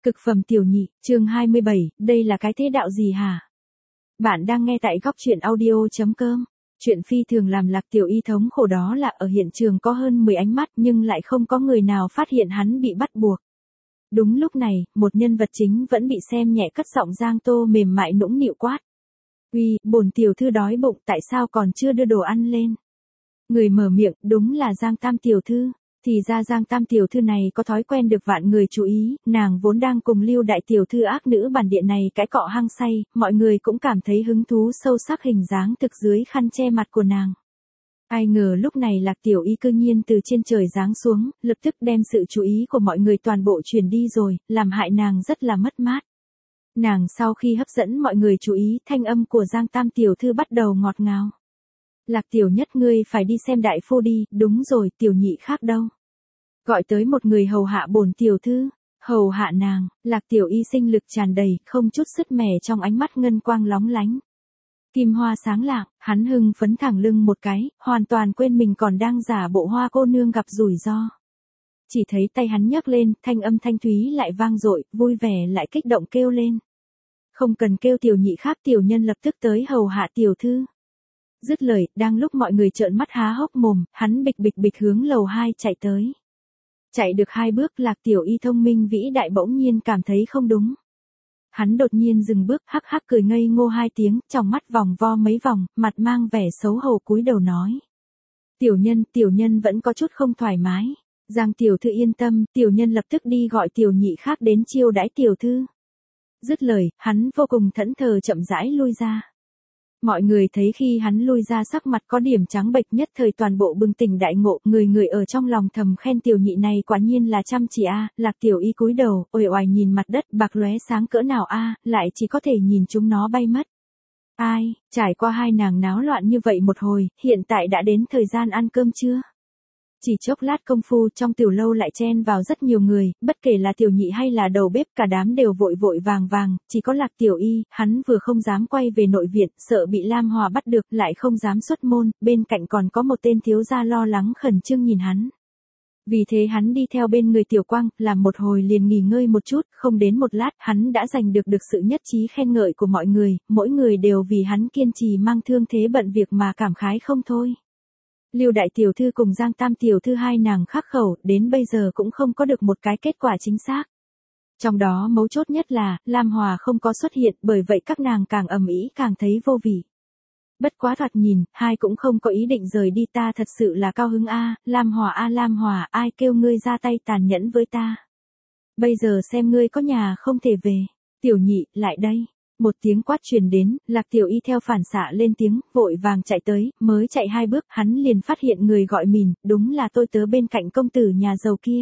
Cực phẩm tiểu nhị, chương 27, đây là cái thế đạo gì hả? Bạn đang nghe tại góc truyện audio.com. Chuyện phi thường làm Lạc Tiểu Y thống khổ đó là ở hiện trường có hơn 10 ánh mắt nhưng lại không có người nào phát hiện hắn bị bắt buộc. Đúng lúc này, một nhân vật chính vẫn bị xem nhẹ cất giọng Giang Tô mềm mại nũng nịu quát. Uy, bổn tiểu thư đói bụng tại sao còn chưa đưa đồ ăn lên? Người mở miệng đúng là Giang Tam tiểu thư. Thì ra Giang Tam tiểu thư này có thói quen được vạn người chú ý, nàng vốn đang cùng Lưu đại tiểu thư ác nữ bản điện này cãi cọ hăng say, mọi người cũng cảm thấy hứng thú sâu sắc hình dáng thực dưới khăn che mặt của nàng. Ai ngờ lúc này Lạc Tiểu Y cư nhiên từ trên trời giáng xuống, lập tức đem sự chú ý của mọi người toàn bộ truyền đi rồi, làm hại nàng rất là mất mát. Nàng sau khi hấp dẫn mọi người chú ý, thanh âm của Giang Tam tiểu thư bắt đầu ngọt ngào. Lạc tiểu nhất ngươi phải đi xem đại phu đi, đúng rồi, tiểu nhị khác đâu? Gọi tới một người hầu hạ bổn tiểu thư, hầu hạ nàng. Lạc Tiểu Y sinh lực tràn đầy, không chút sứt mẻ trong ánh mắt ngân quang lóng lánh. Kim hoa sáng lạng, hắn hưng phấn thẳng lưng một cái, hoàn toàn quên mình còn đang giả bộ hoa cô nương gặp rủi ro. Chỉ thấy tay hắn nhấc lên, thanh âm thanh thúy lại vang dội, vui vẻ lại kích động kêu lên. Không cần kêu tiểu nhị khác, tiểu nhân lập tức tới hầu hạ tiểu thư. Dứt lời, đang lúc mọi người trợn mắt há hốc mồm, hắn bịch bịch bịch hướng lầu 2 chạy tới. Chạy được 2 bước, Lạc Tiểu Y thông minh vĩ đại bỗng nhiên cảm thấy không đúng. Hắn đột nhiên dừng bước, hắc hắc cười ngây ngô 2 tiếng, trong mắt vòng vo mấy vòng, mặt mang vẻ xấu hổ cúi đầu nói. Tiểu nhân vẫn có chút không thoải mái. Giang tiểu thư yên tâm, tiểu nhân lập tức đi gọi tiểu nhị khác đến chiêu đãi tiểu thư. Dứt lời, hắn vô cùng thẫn thờ chậm rãi lui ra. Mọi người thấy khi hắn lui ra sắc mặt có điểm trắng bệch nhất thời toàn bộ bừng tỉnh đại ngộ, người ở trong lòng thầm khen tiểu nhị này quả nhiên là chăm chỉ a. Lạc Tiểu Y cúi đầu, uể oải nhìn mặt đất bạc lóe sáng cỡ nào a, lại chỉ có thể nhìn chúng nó bay mất. Ai, trải qua hai nàng náo loạn như vậy một hồi, hiện tại đã đến thời gian ăn cơm chưa? Chỉ chốc lát công phu trong tiểu lâu lại chen vào rất nhiều người, bất kể là tiểu nhị hay là đầu bếp cả đám đều vội vội vàng, chỉ có Lạc Tiểu Y, hắn vừa không dám quay về nội viện, sợ bị Lam Hòa bắt được, lại không dám xuất môn, bên cạnh còn có một tên thiếu gia lo lắng khẩn trương nhìn hắn. Vì thế hắn đi theo bên người Tiểu Quang, làm một hồi liền nghỉ ngơi một chút, không đến một lát, hắn đã giành được sự nhất trí khen ngợi của mọi người, mỗi người đều vì hắn kiên trì mang thương thế bận việc mà cảm khái không thôi. Lưu đại tiểu thư cùng Giang Tam tiểu thư hai nàng khắc khẩu, đến bây giờ cũng không có được một cái kết quả chính xác. Trong đó mấu chốt nhất là, Lam Hòa không có xuất hiện, bởi vậy các nàng càng ầm ĩ càng thấy vô vị. Bất quá thoạt nhìn, hai cũng không có ý định rời đi, ta thật sự là cao hứng a, Lam Hòa, ai kêu ngươi ra tay tàn nhẫn với ta. Bây giờ xem ngươi có nhà không thể về. Tiểu nhị, lại đây. Một tiếng quát truyền đến, Lạc Tiểu Y theo phản xạ lên tiếng, vội vàng chạy tới, mới chạy 2 bước, hắn liền phát hiện người gọi mình, đúng là tôi tớ bên cạnh công tử nhà giàu kia.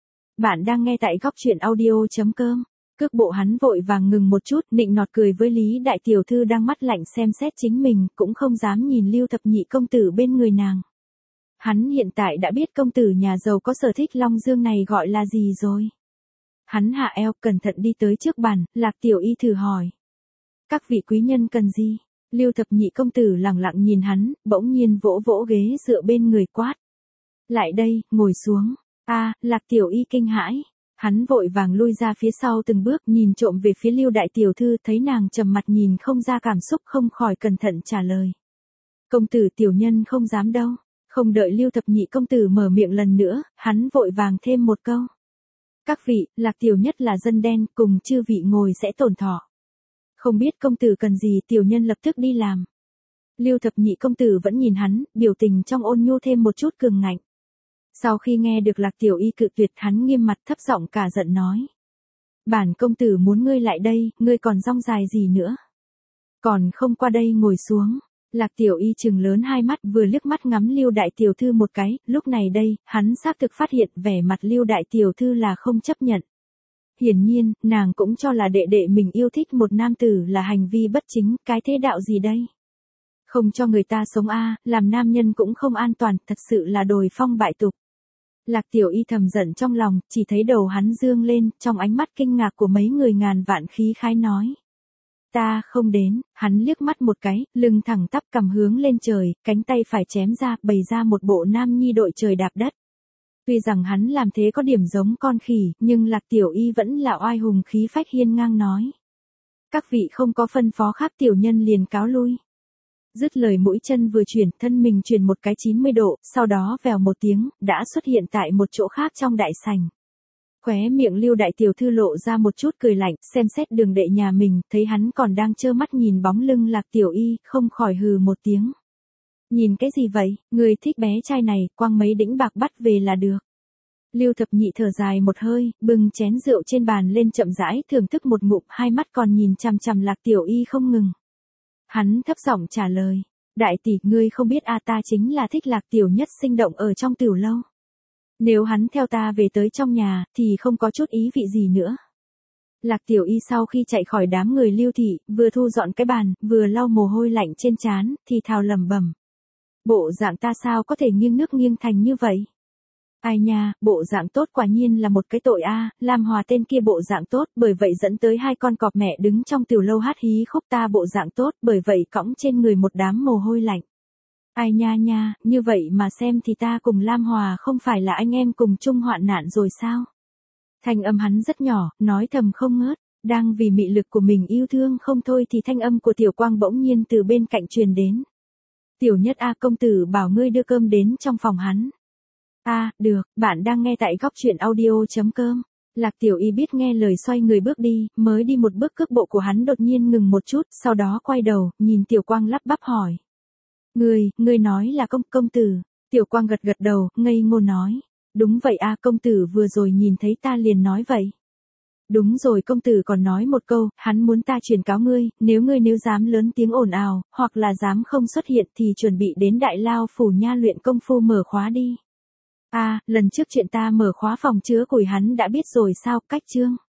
Bạn đang nghe tại góc truyện audio.com. Cước bộ hắn vội vàng ngừng một chút, nịnh nọt cười với Lý đại tiểu thư đang mắt lạnh xem xét chính mình, cũng không dám nhìn Lưu thập nhị công tử bên người nàng. Hắn hiện tại đã biết công tử nhà giàu có sở thích Long Dương này gọi là gì rồi. Hắn hạ eo, cẩn thận đi tới trước bàn, Lạc Tiểu Y thử hỏi. Các vị quý nhân cần gì? Lưu thập nhị công tử lẳng lặng nhìn hắn, bỗng nhiên vỗ vỗ ghế dựa bên người quát. Lại đây, ngồi xuống. Lạc Tiểu Y kinh hãi. Hắn vội vàng lui ra phía sau từng bước, nhìn trộm về phía Lưu đại tiểu thư, thấy nàng trầm mặt nhìn không ra cảm xúc, không khỏi cẩn thận trả lời. Công tử tiểu nhân không dám đâu. Không đợi Lưu thập nhị công tử mở miệng lần nữa, hắn vội vàng thêm một câu. Các vị, Lạc tiểu nhất là dân đen, cùng chư vị ngồi sẽ tổn thọ. Không biết công tử cần gì, tiểu nhân lập tức đi làm. Lưu thập nhị công tử vẫn nhìn hắn, biểu tình trong ôn nhu thêm một chút cường ngạnh. Sau khi nghe được Lạc Tiểu Y cự tuyệt, hắn nghiêm mặt thấp giọng cả giận nói. Bản công tử muốn ngươi lại đây, ngươi còn rong dài gì nữa? Còn không qua đây ngồi xuống. Lạc Tiểu Y trừng lớn 2 mắt, vừa liếc mắt ngắm Lưu đại tiểu thư một cái, lúc này đây, hắn xác thực phát hiện vẻ mặt Lưu đại tiểu thư là không chấp nhận. Hiển nhiên, nàng cũng cho là đệ đệ mình yêu thích một nam tử là hành vi bất chính, cái thế đạo gì đây? Không cho người ta sống làm nam nhân cũng không an toàn, thật sự là đồi phong bại tục. Lạc Tiểu Y thầm giận trong lòng, chỉ thấy đầu hắn dương lên, trong ánh mắt kinh ngạc của mấy người ngàn vạn khí khái nói. Ta không đến, hắn liếc mắt một cái, lưng thẳng tắp cầm hướng lên trời, cánh tay phải chém ra, bày ra một bộ nam nhi đội trời đạp đất. Tuy rằng hắn làm thế có điểm giống con khỉ, nhưng Lạc Tiểu Y vẫn là oai hùng khí phách hiên ngang nói. Các vị không có phân phó khác, tiểu nhân liền cáo lui. Dứt lời mũi chân vừa chuyển, thân mình chuyển một cái 90 độ, sau đó vèo một tiếng, đã xuất hiện tại một chỗ khác trong đại sảnh. Khóe miệng Lưu đại tiểu thư lộ ra một chút cười lạnh, xem xét Đường đệ nhà mình, thấy hắn còn đang trơ mắt nhìn bóng lưng Lạc Tiểu Y, không khỏi hừ một tiếng. Nhìn cái gì vậy, người thích bé trai này, quăng mấy đĩnh bạc bắt về là được. Lưu Thập Nhị thở dài một hơi, bưng chén rượu trên bàn lên chậm rãi thưởng thức một ngụm, hai mắt còn nhìn chằm chằm Lạc Tiểu Y không ngừng. Hắn thấp giọng trả lời, đại tỷ, ngươi không biết ta chính là thích Lạc Tiểu Nhất sinh động ở trong tiểu lâu. Nếu hắn theo ta về tới trong nhà, thì không có chút ý vị gì nữa. Lạc Tiểu Y sau khi chạy khỏi đám người Lưu thị, vừa thu dọn cái bàn, vừa lau mồ hôi lạnh trên trán, thì thào lẩm bẩm. Bộ dạng ta sao có thể nghiêng nước nghiêng thành như vậy? Ai nha, bộ dạng tốt quả nhiên là một cái tội Lam Hòa tên kia bộ dạng tốt, bởi vậy dẫn tới hai con cọp mẹ đứng trong tiểu lâu hát hí khúc, ta bộ dạng tốt, bởi vậy cõng trên người một đám mồ hôi lạnh. Ai nha nha, như vậy mà xem thì ta cùng Lam Hòa không phải là anh em cùng chung hoạn nạn rồi sao? Thanh âm hắn rất nhỏ, nói thầm không ngớt, đang vì mị lực của mình yêu thương không thôi thì thanh âm của Tiểu Quang bỗng nhiên từ bên cạnh truyền đến. Tiểu Nhất công tử bảo ngươi đưa cơm đến trong phòng hắn. Được, bạn đang nghe tại góc truyện audio.com. Lạc Tiểu Y biết nghe lời xoay người bước đi, mới đi một bước cước bộ của hắn đột nhiên ngừng một chút, sau đó quay đầu, nhìn Tiểu Quang lắp bắp hỏi. Ngươi nói là công tử. Tiểu Quang gật gật đầu, ngây ngô nói. Đúng vậy công tử vừa rồi nhìn thấy ta liền nói vậy. Đúng rồi, công tử còn nói một câu, hắn muốn ta truyền cáo ngươi, nếu dám lớn tiếng ồn ào, hoặc là dám không xuất hiện thì chuẩn bị đến Đại Lao phủ nha luyện công phu mở khóa đi. Lần trước chuyện ta mở khóa phòng chứa củi hắn đã biết rồi sao, cách chương.